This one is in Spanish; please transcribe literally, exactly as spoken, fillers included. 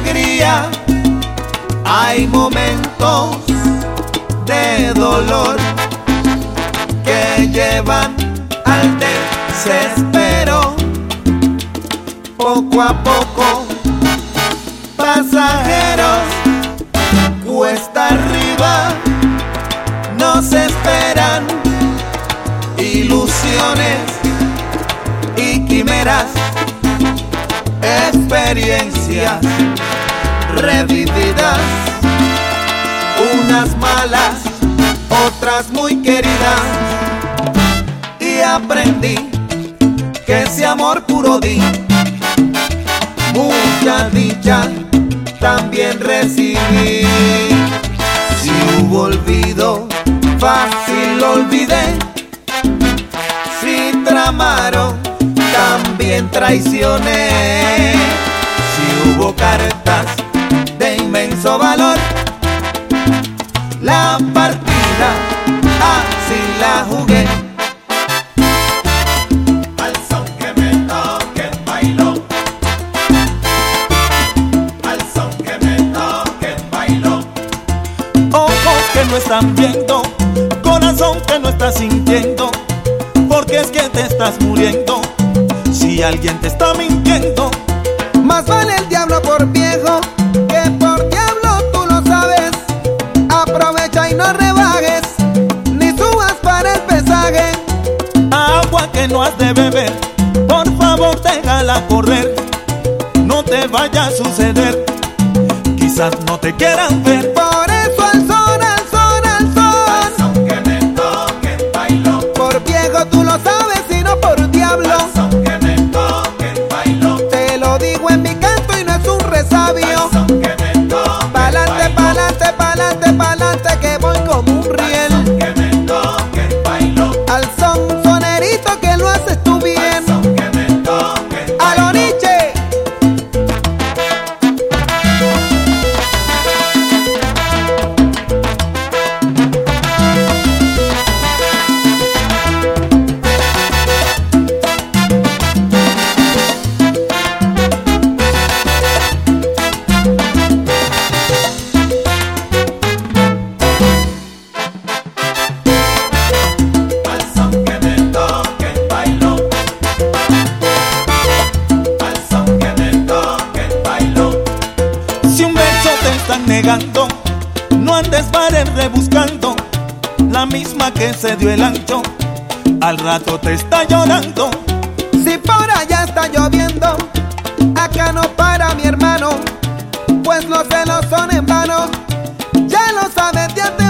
alegría, hay momentos de dolor que llevan al desespero. Poco a poco, pasajeros, cuesta arriba, nos esperan ilusiones y quimeras, experiencias revividas, unas malas, otras muy queridas. Y aprendí que ese amor puro di, mucha dicha también recibí. Si hubo olvido, fácil olvidé. Si tramaron, también traicioné. Si hubo cartas de inmenso valor, la partida así la jugué. Al son que me toque bailo, al son que me toque bailo. Ojos que no están viendo, corazón que no está sintiendo, porque es que te estás muriendo. Si alguien te está mintiendo, más vale el diablo por viejo que por diablo, tú lo sabes. Aprovecha y no rebajes, ni subas para el pesaje. agua que no has de beber, por favor déjala correr. No te vaya a suceder, quizás no te quieran ver. Por eso al son, al son, al son, Al son que me toque bailo, por viejo tú lo sabes y no por diablo. al son que me toque bailo, Te lo digo en mi canto y no es un resabio. al son que me toque Pa'lante, pa'lante, pa'lante, pa'lante, que voy como un riel. que me toque bailo, Al son, sonerito, que lo haces tú bien. son que me toque A lo Nietzsche. al son que me toque bailo, al son que me toque bailo. Si un beso te están negando, no andes para rebuscando, la misma que se dio el ancho, al rato te está llorando. Si por allá está lloviendo, acá no para mi hermano, pues los celos son en vano. Ya lo sabes de antemano.